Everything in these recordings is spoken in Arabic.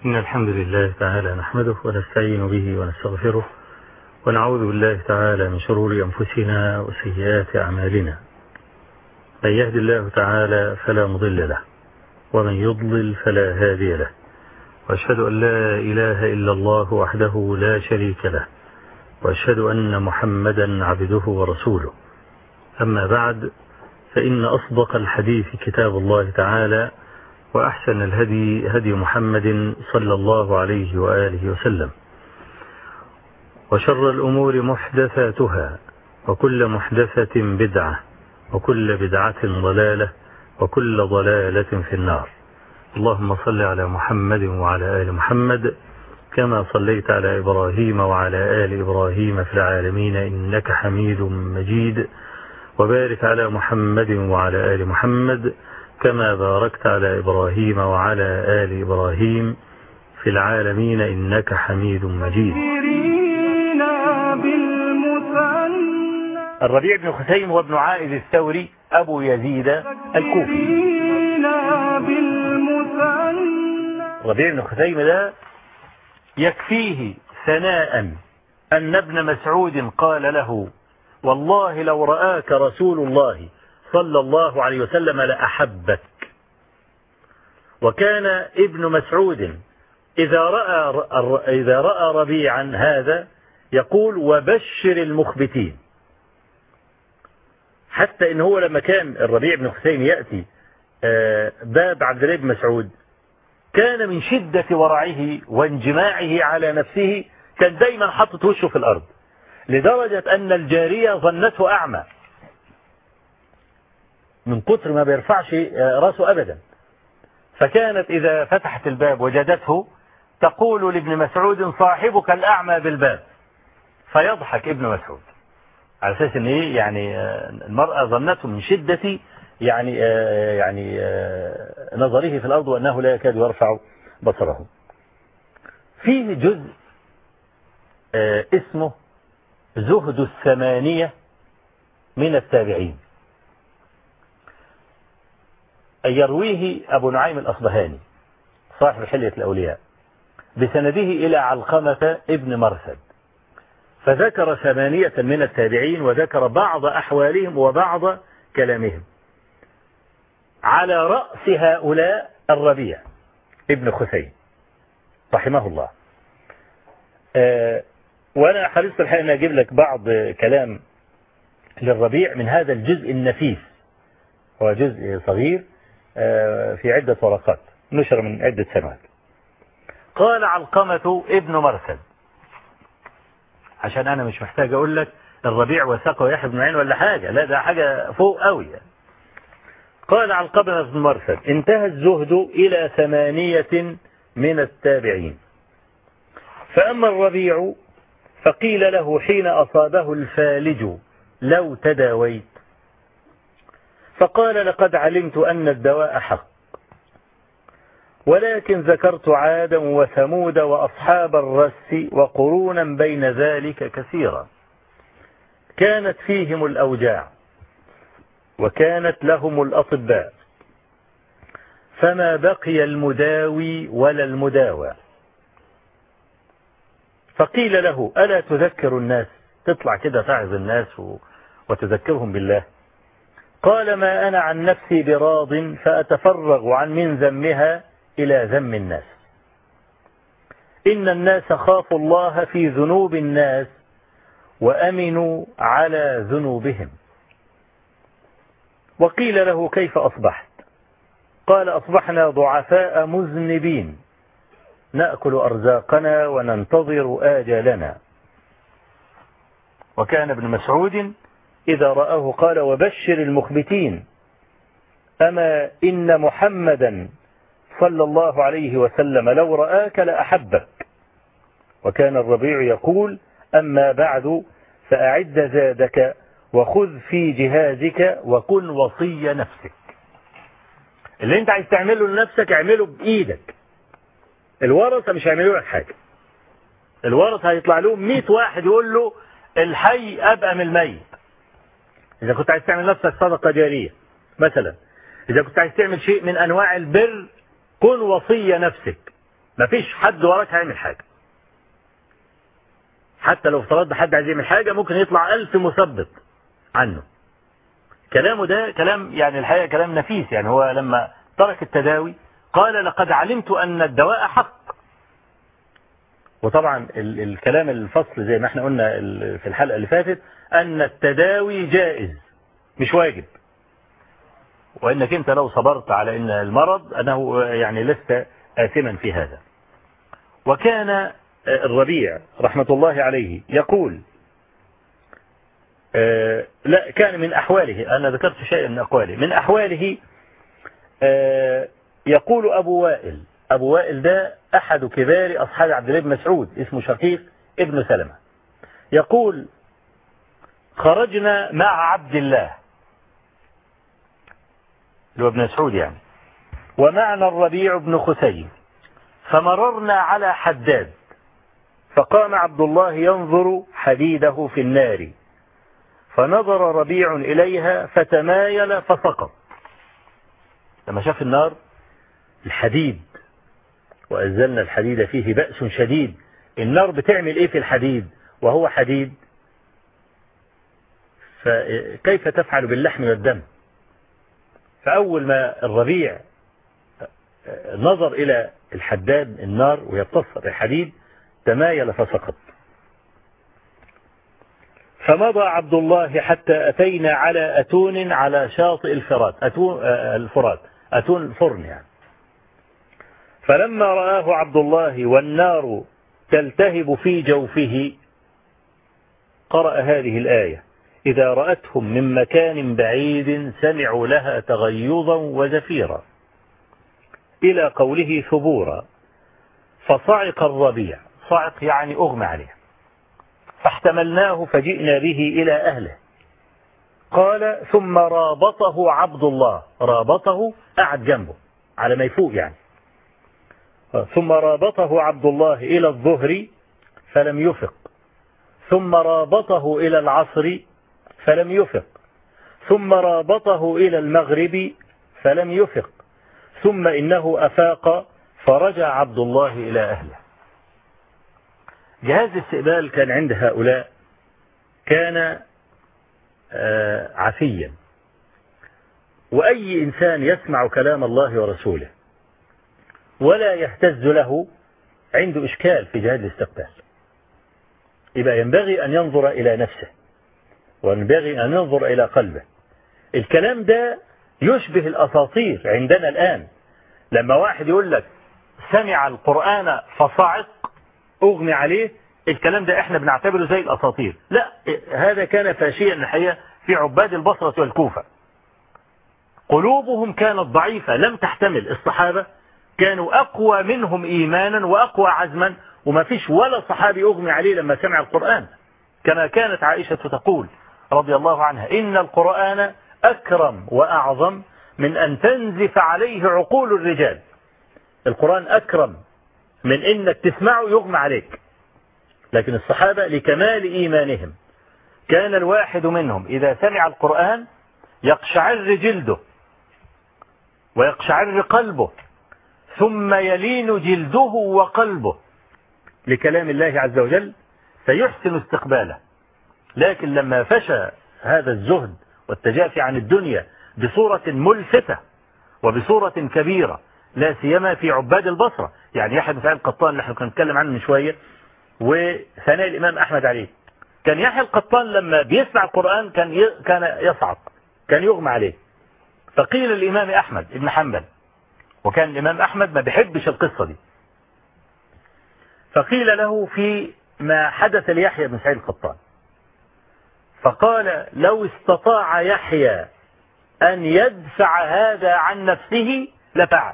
إن الحمد لله تعالى نحمده ونستعين به ونستغفره ونعوذ بالله تعالى من شرور أنفسنا وسيئات أعمالنا. من يهد الله تعالى فلا مضل له ومن يضلل فلا هادي له، وأشهد أن لا إله إلا الله وحده لا شريك له، وأشهد أن محمدا عبده ورسوله. أما بعد، فإن أصدق الحديث كتاب الله تعالى، وأحسن الهدي هدي محمد صلى الله عليه وآله وسلم، وشر الأمور محدثاتها، وكل محدثة بدعة، وكل بدعة ضلالة، وكل ضلالة في النار. اللهم صل على محمد وعلى آل محمد كما صليت على إبراهيم وعلى آل إبراهيم في العالمين إنك حميد مجيد، وبارك على محمد وعلى آل محمد كما باركت على إبراهيم وعلى آل إبراهيم في العالمين إنك حميد مجيد. الربيع بن خثيم وابن عائذ الثوري أبو يزيد الكوفي. الربيع بن خثيم ده يكفيه ثناء أن ابن مسعود قال له: والله لو رآك رسول الله صلى الله عليه وسلم لأحبك. وكان ابن مسعود إذا رأى ربيعا هذا يقول: وبشر المخبتين. حتى إن هو لما كان الربيع بن خثيم يأتي باب عبد الله بن مسعود، كان من شدة ورعه وانجماعه على نفسه كان دايما حطت وشه في الأرض، لدرجة أن الجارية ظنته أعمى من كتر ما بيرفعش راسه أبدا. فكانت إذا فتحت الباب وجدته تقول لابن مسعود: صاحبك الأعمى بالباب. فيضحك ابن مسعود على أساس أن يعني المرأة ظنته من شدة يعني نظره في الأرض وأنه لا يكاد يرفع بصره. فيه جزء اسمه زهد الثمانية من التابعين، يرويه أبو نعيم الأصبهاني صاحب حلية الأولياء بسنده إلى علقمة ابن مرثد، فذكر 8 من التابعين وذكر بعض أحوالهم وبعض كلامهم. على رأس هؤلاء الربيع ابن خثيم رحمه الله. وأنا حريصت الحقيقة أن أجيب لك بعض كلام للربيع من هذا الجزء النفيس، هو جزء صغير في عدة ورقات نشر من عدة سنوات. قال علقمة ابن مرثد، عشان أنا مش محتاج أقول لك الربيع وثقه يحيى بن معين ولا حاجة، لا ده حاجة فوق قوي. قال علقمة بن مرثد: انتهى الزهد إلى 8 من التابعين، فأما الربيع فقيل له حين أصابه الفالج: لو تداويت؟ فقال: لقد علمت أن الدواء حق، ولكن ذكرت عادا وثمود وأصحاب الرس وقرونا بين ذلك كثيرا، كانت فيهم الأوجاع وكانت لهم الأطباء، فما بقي المداوي ولا المداوى. فقيل له: ألا تذكر الناس؟ تطلع كده تعظ الناس وتذكرهم بالله؟ قال: ما أنا عن نفسي براض، فأتفرغ عن من ذمها إلى ذم الناس. إن الناس خافوا الله في ذنوب الناس وأمنوا على ذنوبهم. وقيل له: كيف أصبحت؟ قال: أصبحنا ضعفاء مذنبين، نأكل أرزاقنا وننتظر آجالنا. وكان ابن مسعود إذا رآه قال: وبشر المخبتين، أما إن محمدا صلى الله عليه وسلم لو رآك لأحبك. وكان الربيع يقول: أما بعد فأعد زادك وخذ في جهازك وكن وصي نفسك. اللي انت عايز تعمله لنفسك اعمله بإيدك، الورثة مش هيعملوا لك حاجة. الورثة هيطلع لهم 100 واحد يقول له الحي أبقى من الميت. إذا كنت عايز تعمل نفسك صدقة جارية مثلا، إذا كنت عايز تعمل شيء من أنواع البر كن وصي نفسك. مفيش حد وراك هيعمل حاجة. حتى لو افترضنا حد عايز يعمل حاجة ممكن يطلع 1000 مثبت عنه. كلامه ده كلام يعني الحقيقة كلام نفيس. يعني هو لما ترك التداوي قال لقد علمت أن الدواء حق. وطبعا الكلام الفصل زي ما احنا قلنا في الحلقة اللي فاتت أن التداوي جائز مش واجب، وإنك أنت لو صبرت على أن المرض أنه يعني لست آثما في هذا. وكان الربيع رحمة الله عليه يقول لا كان من أحواله، أنا ذكرت شيئا من أقواله، من أحواله يقول أبو وائل. أبو وائل ده أحد كبار أصحاب عبد الله بن مسعود، اسمه شقيق ابن سلمة. يقول خرجنا مع عبد الله اللي هو ابن مسعود يعني، ومعنا الربيع بن خثيم، فمررنا على حداد، فقام عبد الله ينظر حديده في النار، فنظر ربيع إليها فتمايل فسقط. لما شاف النار الحديد، وأنزلنا الحديد فيه بأس شديد، النار بتعمل ايه في الحديد وهو حديد؟ فكيف تفعل باللحم والدم؟ فأول ما الربيع نظر إلى الحداد النار وهي بتصهر الحديد تمايل فسقط. فمضى عبد الله حتى أتينا على أتون على شاطئ الفرات، أتون الفرن يعني. فلما رآه عبد الله والنار تلتهب في جوفه قرأ هذه الآية: إذا رأتهم من مكان بعيد سمعوا لها تغيظا وزفيرا، إلى قوله ثبورا، فصعق الربيع، صعق يعني أغمى عليه، فاحتملناه فجئنا به إلى أهله. قال ثم رابطه عبد الله، رابطه قعد جنبه على ما يفوق يعني. ثم رابطه عبد الله إلى الظهر فلم يفق، ثم رابطه إلى العصر فلم يفق، ثم رابطه إلى المغرب فلم يفق، ثم إنه أفاق فرجع عبد الله إلى أهله. جهاز الاستقبال كان عند هؤلاء كان عفيا، وأي إنسان يسمع كلام الله ورسوله ولا يهتز له عنده إشكال في جهاز الاستقبال. يبقى ينبغي أن ينظر إلى نفسه وينبغي أن ينظر إلى قلبه. الكلام ده يشبه الأساطير عندنا الآن، لما واحد يقول لك سمع القرآن فصعق أغمي عليه، الكلام ده احنا بنعتبره زي الأساطير. لا، هذا كان فاشيا الحقيقة في عباد البصرة والكوفة. قلوبهم كانت ضعيفة لم تحتمل. الصحابة كانوا أقوى منهم إيمانا وأقوى عزما، وما فيش ولا صحابي أغمي عليه لما سمع القرآن، كما كانت عائشة تقول رضي الله عنها: إن القرآن أكرم وأعظم من أن تنزف عليه عقول الرجال. القرآن أكرم من إنك تسمعه يغمى عليك. لكن الصحابة لكمال إيمانهم كان الواحد منهم إذا سمع القرآن يقشعر جلده ويقشعر قلبه، ثم يلين جلده وقلبه لكلام الله عز وجل فيحسن استقباله. لكن لما فشى هذا الزهد والتجافي عن الدنيا بصورة ملفتة وبصورة كبيرة، لا سيما في عباد البصرة، يعني يحيى بن سعيد القطان اللي احنا كنا نتكلم عنه من شوية، وثناء الإمام أحمد عليه، كان يحيى القطان لما بيسمع القرآن كان يصعق، كان يغمى عليه. فقيل الإمام أحمد بن حنبل، وكان الإمام أحمد ما بيحبش القصة دي، فقيل له في ما حدث ليحيى بن سعيد القطان، فقال: لو استطاع يحيى أن يدفع هذا عن نفسه لفعل.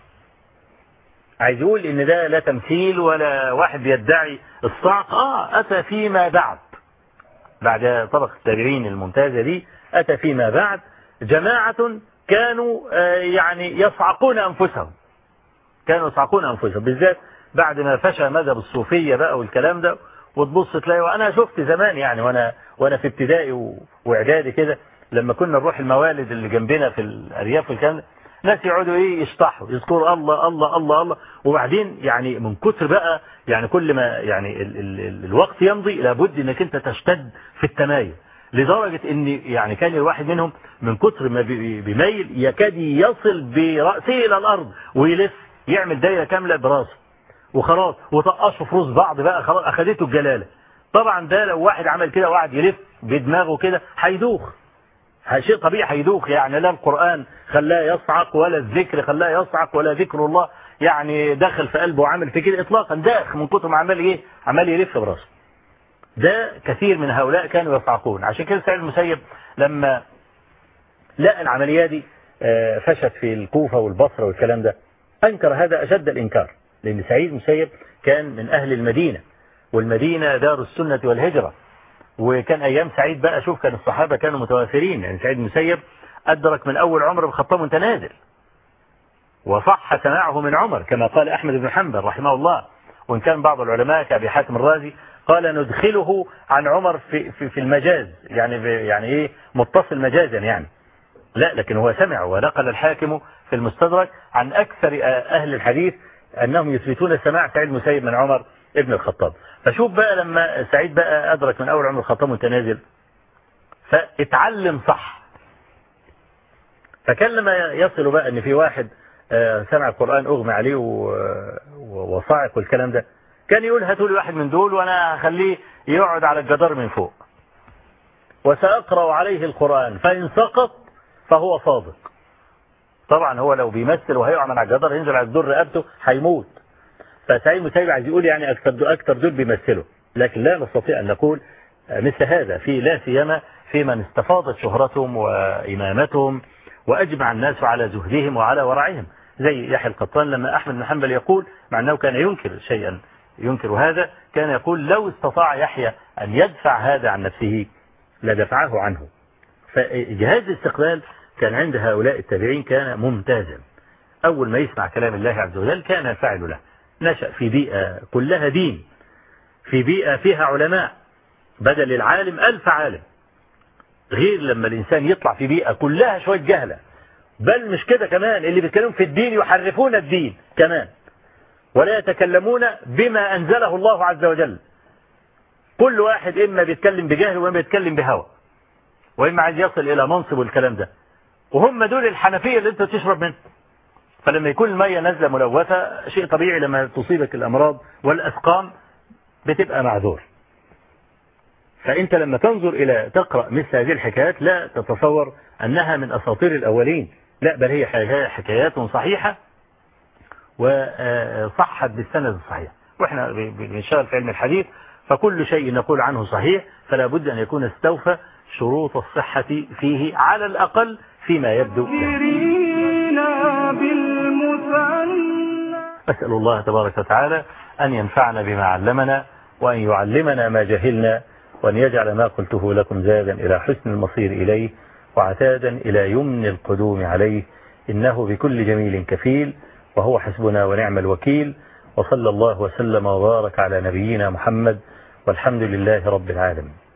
عايز يقول إن ده لا تمثيل ولا واحد يدعي الصعق. أتى فيما بعد طبق التابعين الممتازة دي، أتى فيما بعد جماعة كانوا يعني يصعقون أنفسهم، بالذات بعد ما فشى مذهب الصوفية بقى والكلام ده. وتبص تلاقي، وأنا شفت زمان يعني وأنا في ابتدائي وإعدادي كده، لما كنا نروح الموالد اللي جنبنا في الأرياف والكلام ده، ناس يقعدوا ايه يشطحوا يذكروا الله الله الله الله، وبعدين يعني من كتر بقى يعني كل ما يعني الوقت يمضي لابد انك انت تشتد في التمايل، لدرجة ان يعني كان الواحد منهم من كتر ما بيميل يكاد يصل برأسه الى الارض ويلف يعمل دايرة كاملة براسه وخلاص، وطقشوا في روس بعض بقى خلاص اخدته الجلالة. طبعا ده لو واحد عمل كده وقعد يلف بدماغه كده هيدوخ، شيء طبيعي هيدوخ، يعني لا القرآن خلاه يصعق ولا الذكر خلاه يصعق ولا ذكر الله يعني دخل في قلبه وعمل في كده اطلاقا، داخ من كتر ما عمال ايه عمال يلف براسه. ده كثير من هؤلاء كانوا يصعقون. عشان كده سعيد المسيب لما لقى العملية دي فشت في الكوفة والبصرة والكلام ده أنكر هذا أشد الإنكار، لأن سعيد المسيب كان من أهل المدينة، والمدينة دار السنة والهجرة، وكان أيام سعيد بقى شوف كان الصحابة كانوا متوافرين، يعني سعيد المسيب أدرك من أول عمر بخطاب متنازل، وصح سماعه من عمر كما قال أحمد بن حنبل رحمه الله، وإن كان بعض العلماء كأبي حاتم الرازي قال ندخله عن عمر في المجاز، يعني إيه متصل مجازا يعني، لا لكن هو سمع. ونقل الحاكم في المستدرك عن أكثر أهل الحديث أنهم يثبتون سماع سعيد المسيب من عمر ابن الخطاب. فشوف بقى لما سعيد بقى أدرك من أول عمر الخطاب متنازل فاتعلم صح، فكان لما يصل بقى أن في واحد سمع القرآن أغمى عليه وصاعق والكلام ده، كان يقول هاتوا لي واحد من دول وأنا هخليه يقعد على الجدار من فوق وسأقرأ عليه القرآن فإن سقط فهو صادق. طبعا هو لو بيمثل وهيقع من على الجدار ينزل على الدور رقبته هيموت. فسعيد المسيب عايز يقول يعني أكثر دول بيمثلوا، لكن لا نستطيع أن نقول مثل هذا في لا سيما في من استفاضت شهرتهم وإمامتهم وأجمع الناس على زهدهم وعلى ورعهم، زي يحيى القطان لما أحمد بن حنبل يقول مع أنه كان ينكر شيئا ينكر هذا، كان يقول لو استطاع يحيى أن يدفع هذا عن نفسه لدفعه عنه. فجهاز الاستقلال كان عند هؤلاء التابعين كان ممتازا، أول ما يسمع كلام الله عز وجل كان يفعل له. نشأ في بيئة كلها دين، في بيئة فيها علماء، بدل العالم 1000 عالم، غير لما الإنسان يطلع في بيئة كلها شوية جهلة، بل مش كده كمان اللي بيتكلمون في الدين يحرفون الدين كمان ولا يتكلمون بما أنزله الله عز وجل. كل واحد إما بيتكلم بجهل وإما بيتكلم بهوى وإما عايز يصل إلى منصب والكلام ده، وهم دول الحنفية اللي أنت تشرب منه. فلما يكون المية نازلة ملوثة شيء طبيعي لما تصيبك الأمراض والأسقام بتبقى معذور. فأنت لما تنظر إلى تقرأ مثل هذه الحكايات لا تتصور أنها من أساطير الأولين، لا بل هي حكايات صحيحة وصحت بالسند الصحيح. وإحنا بنشتغل في علم الحديث فكل شيء نقول عنه صحيح فلا بد أن يكون استوفى شروط الصحة فيه على الأقل فيما يبدو. أسأل الله تبارك وتعالى أن ينفعنا بما علمنا وأن يعلمنا ما جهلنا وأن يجعل ما قلته لكم زادا إلى حسن المصير إليه وعتادا إلى يمن القدوم عليه، إنه بكل جميل كفيل وهو حسبنا ونعم الوكيل. وصلى الله وسلم وبارك على نبينا محمد والحمد لله رب العالمين.